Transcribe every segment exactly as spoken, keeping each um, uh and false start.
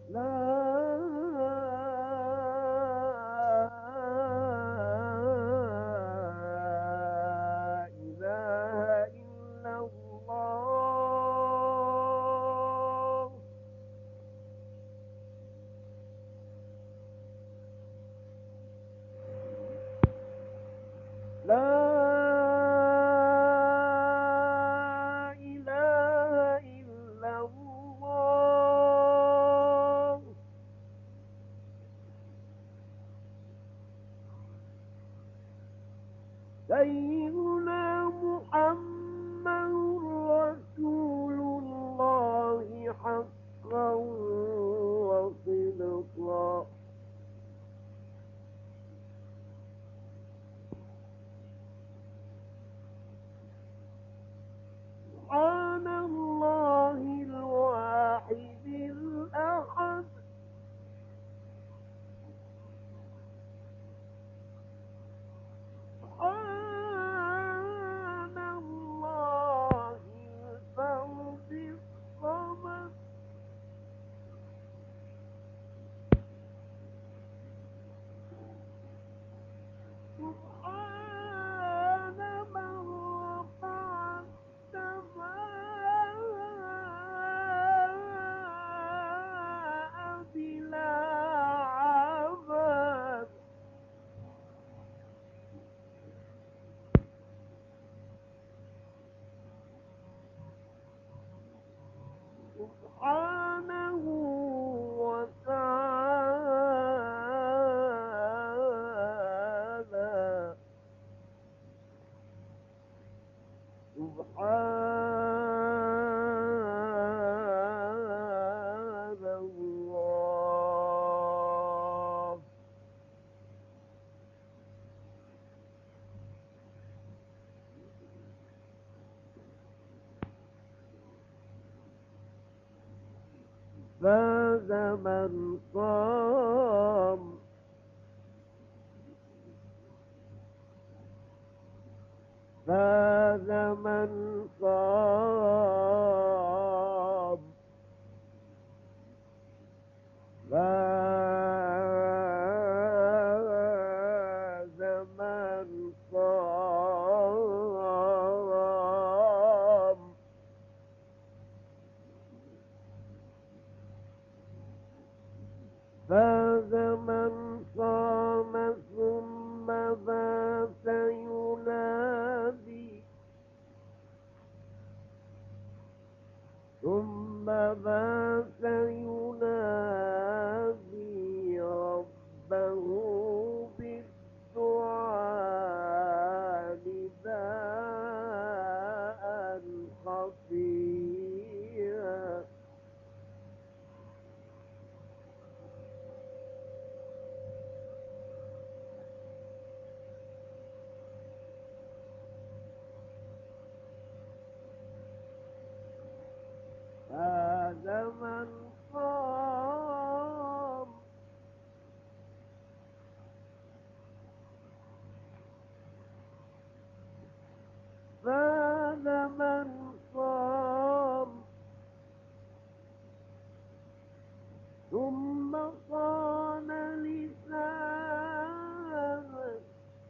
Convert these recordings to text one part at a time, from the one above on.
إله إلا الله لا إله إلا الله سيدنا محمد رسول الله حقا وصدقا سبحان الله الواحد الأحد سبحان الله الفرد الصمد سبحان من رفع السماء بلا عمد سبحانه وتعالى سبحان الله فاز من صام فاز من صام فاز من صام فاز من صام ثم بات ينادي ثم بات ينادي ربه بالدعاء نداء خفيا هذا من صام هذا من صام ثم صان لسانه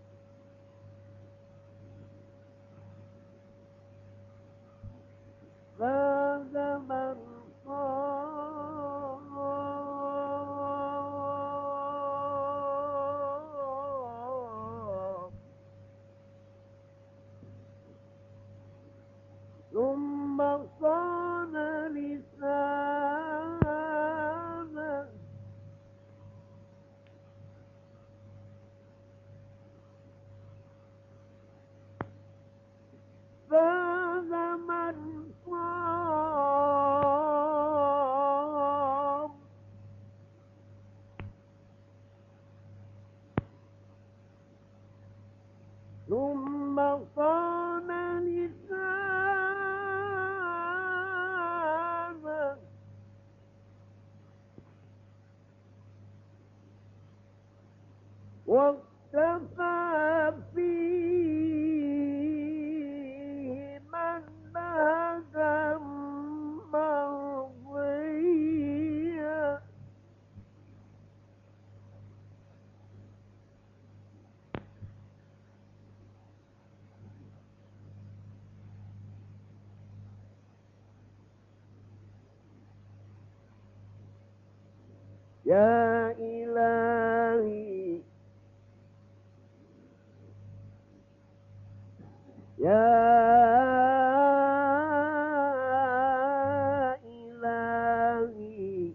هذا من صام ثم صان لسانه فاز من صام ثم صان لسانه واختفى فيه منهجا مرضيا يا إلهي يا إلهي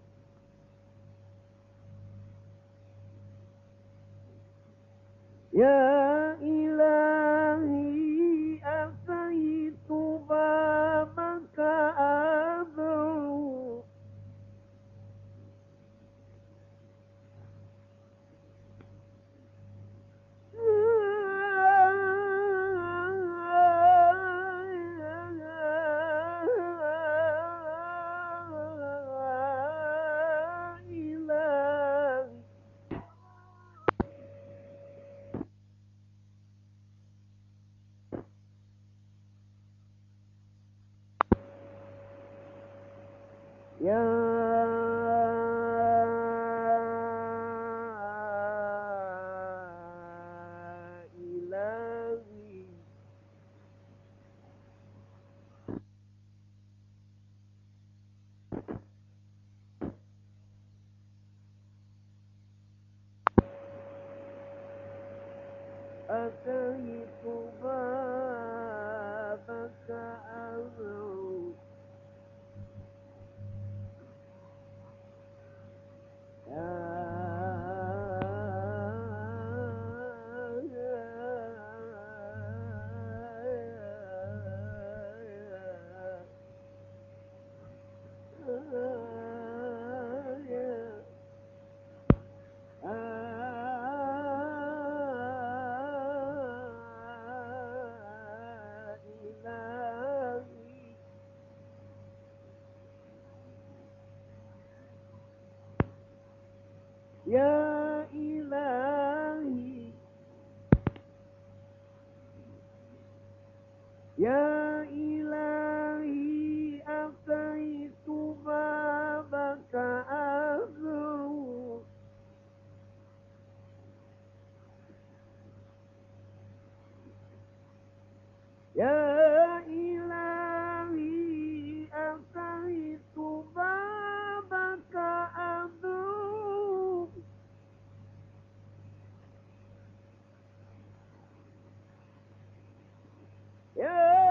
يا إلهي أتيت بابك أدعو يا إلهي أتيت بابك أدعو يا إلهي يا إلهي أتيت بابك أدعو يا إلهي أتيت بابك أدعو يا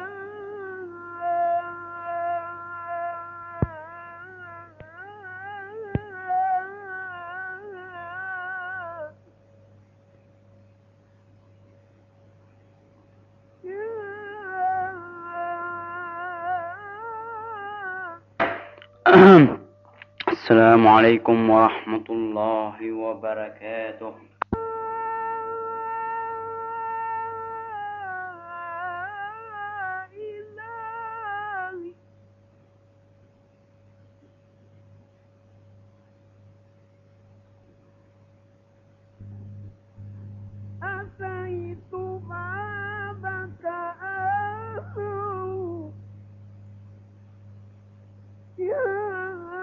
السلام عليكم ورحمة الله وبركاته. إلهي أتيت بابك أدعو يا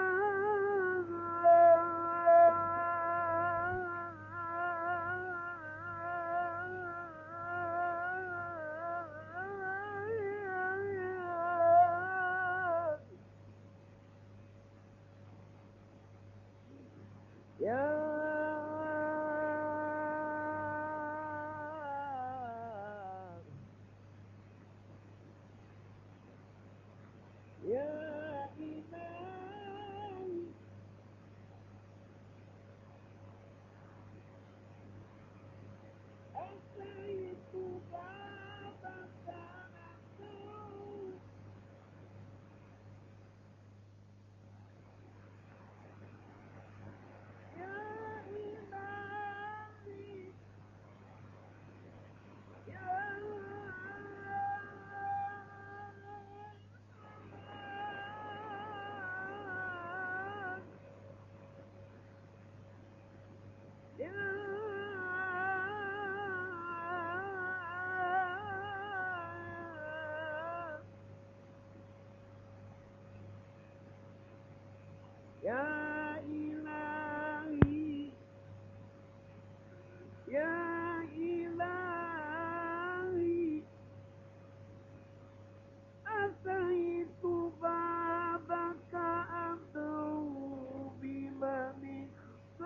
يا إلهي أتيت بابك أدعو يا إلهي يا يا إلهي يا إلهي أتيت بابك أدعو بمنك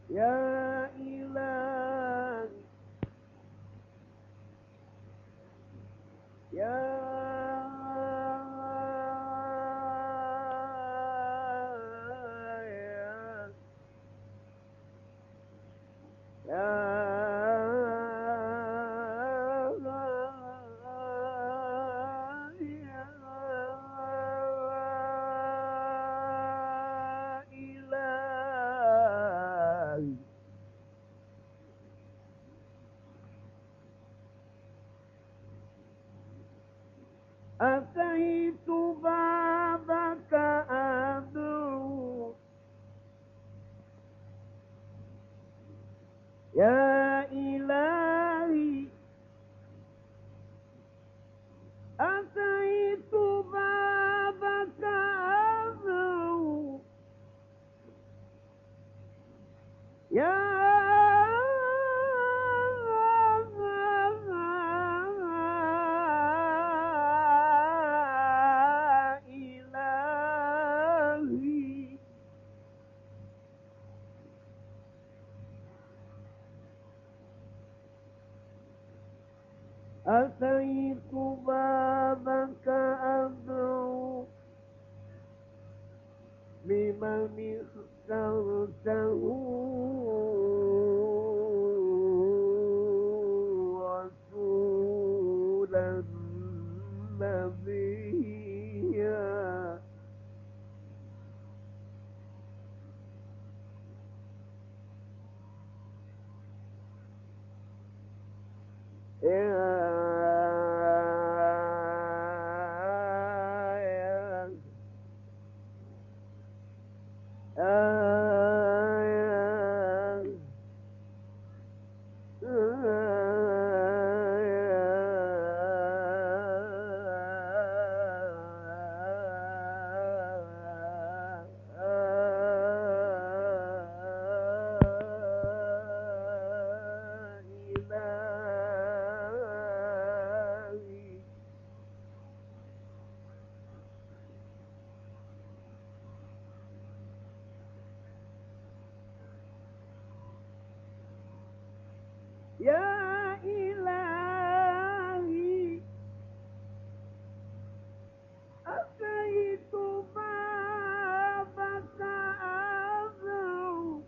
يا إلهي يا أتيت بابك أدعو يا إلهي أتيت بابك أدعو يا إلهي أتيت بابك أدعو لمن اخترته رسولا نبيا يا إلهي أتيت بابك أدعو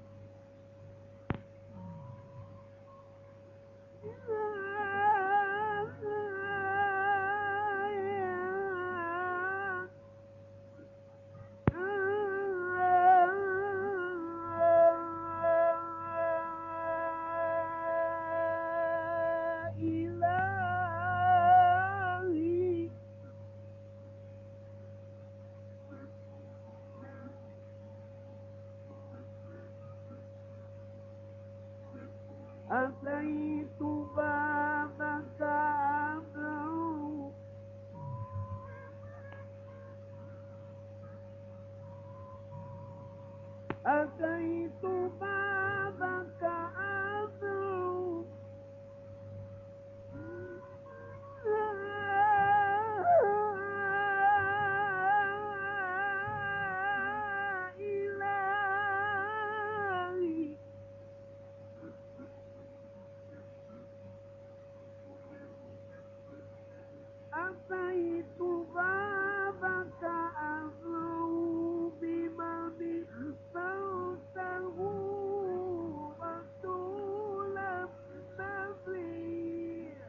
إلهي أتيت بابك أدعو أتيت بابك أدعو إلهي أتيت بابك أدعو بمن اخترته رسولا نبيا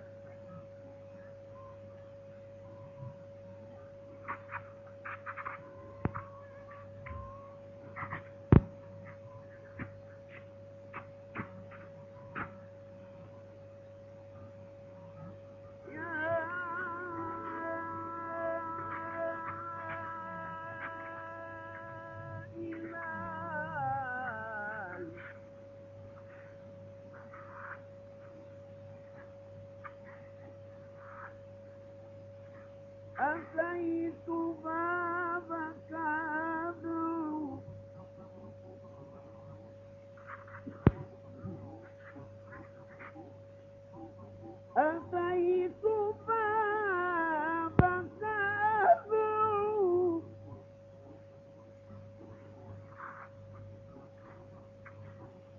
أتيت بابك أدعو أتيت بابك أدعو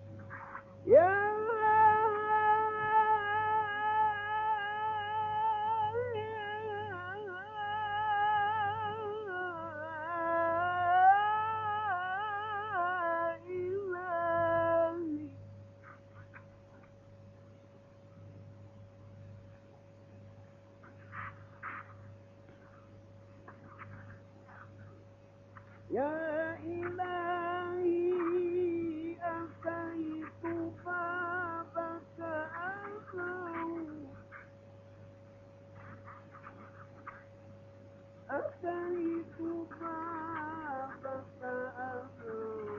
يا إلهي أتيت بابك أدعو أتيت بابك أدعو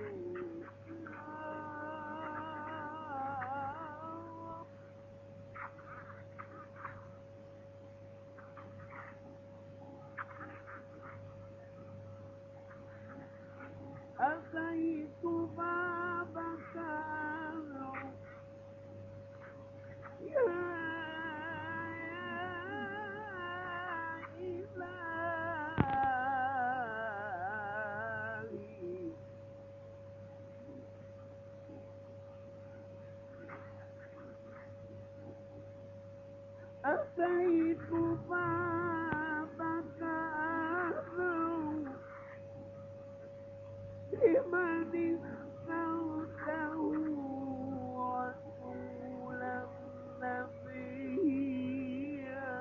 أتيت بابك أدعو يا إلهي أتيت بابك أدعو لمن اخترته رسولا نبيا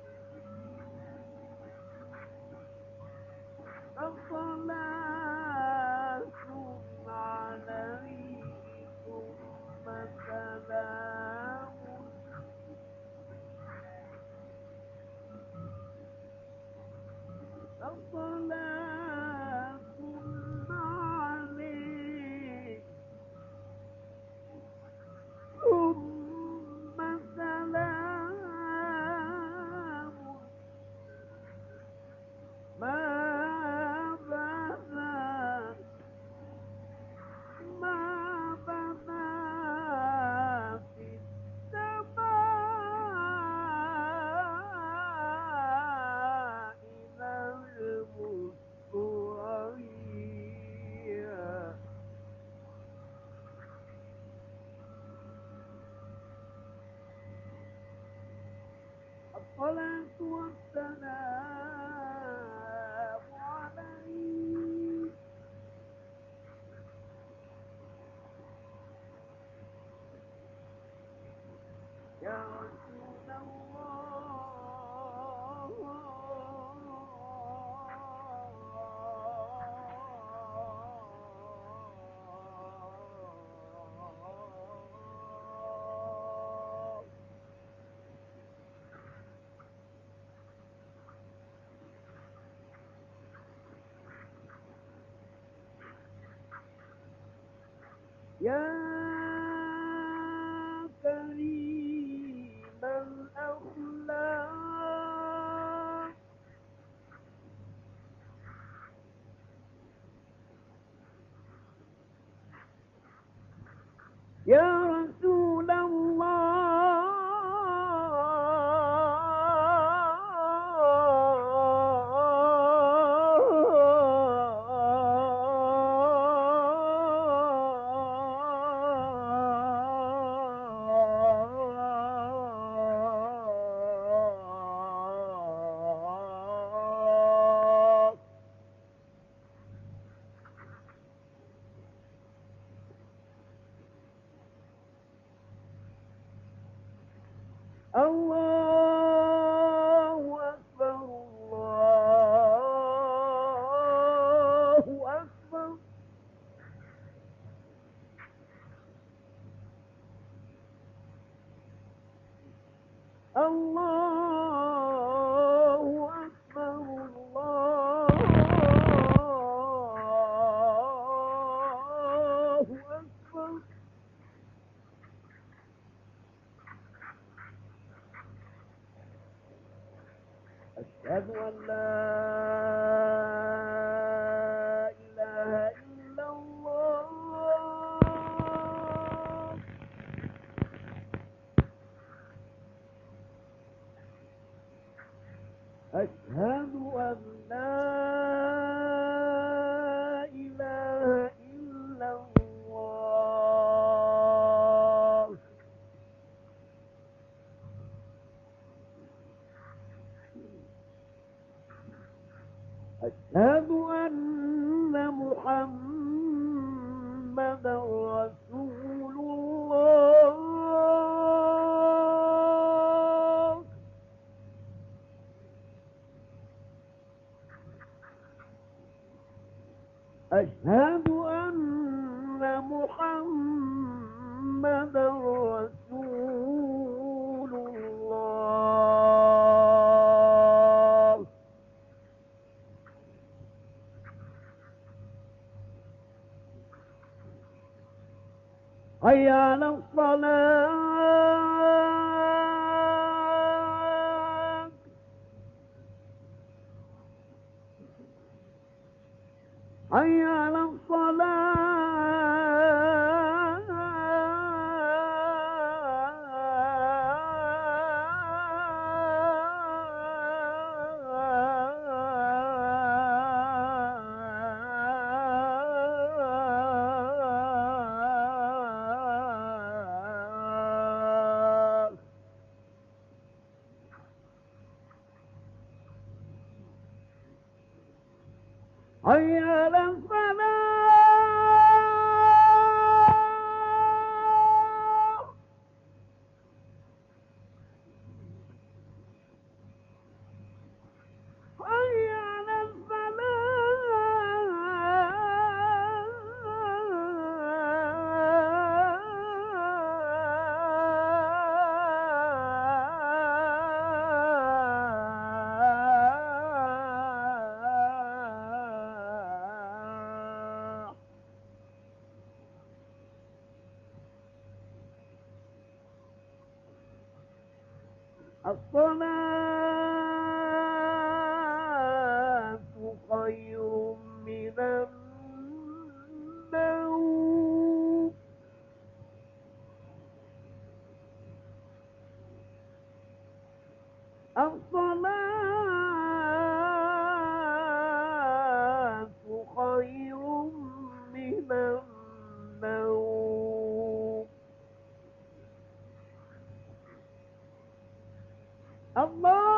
فصلاة عليه ثم سلام فصلاة عليه ثم سلام ما بدا ما بدا في السماء نجم ثريا الصلاة والسلام عليك يا رسول الله يا كريم الأخلاق يا رسول الله الله أكبر الله أكبر الله أكبر الله أكبر أشهد أن لا إله إلا الله أشهد أن لا إله إلا الله أشهد أن محمدا رسول الله. أشهد أن محمدا رسول الله. حي على الصلاة. حي على الصلاة. حي على الفلاح. حي على الفلاح. الصلاة خير من النوم. الصلاة خير من النوم. الله